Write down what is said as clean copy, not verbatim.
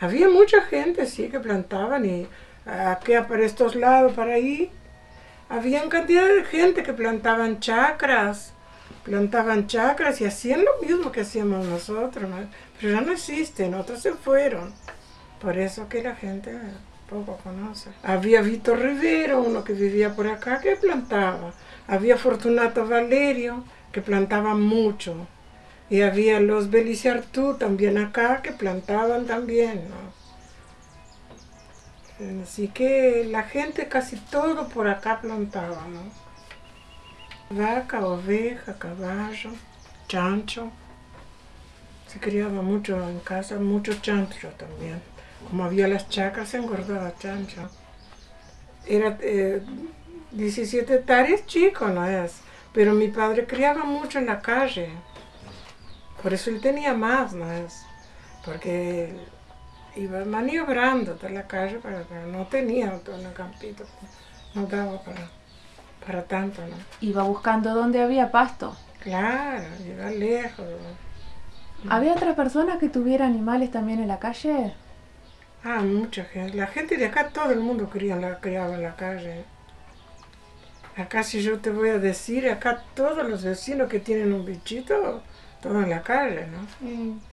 Había mucha gente, sí, que plantaban y aquí para estos lados, para ahí, había cantidad de gente que plantaban chacras y hacían lo mismo que hacíamos nosotros, ¿no? Pero ya no existen, otros se fueron. Por eso que la gente poco conoce. Había Víctor Rivero, uno que vivía por acá, que plantaba. Había Fortunato Valerio, que plantaba mucho. Y había los Beliciartú también acá, que plantaban también, ¿no? Así que la gente casi todo por acá plantaba, ¿no? Vaca, oveja, caballo, chancho. Se criaba mucho en casa, mucho chancho también. Como había las chacras, se engordaba chancho. Era 17 hectáreas, chico, ¿no es? Pero mi padre criaba mucho en la calle. Por eso él tenía más, ¿no es? Porque iba maniobrando toda la calle, pero no tenía todo en el campito. No daba para tanto, ¿no? Iba buscando dónde había pasto. Claro, iba lejos. ¿Había otras personas que tuvieran animales también en la calle? Ah, mucha gente. La gente de acá, todo el mundo criaba en la calle. Acá si yo te voy a decir, acá todos los vecinos que tienen un bichito, todo en la calle, ¿no?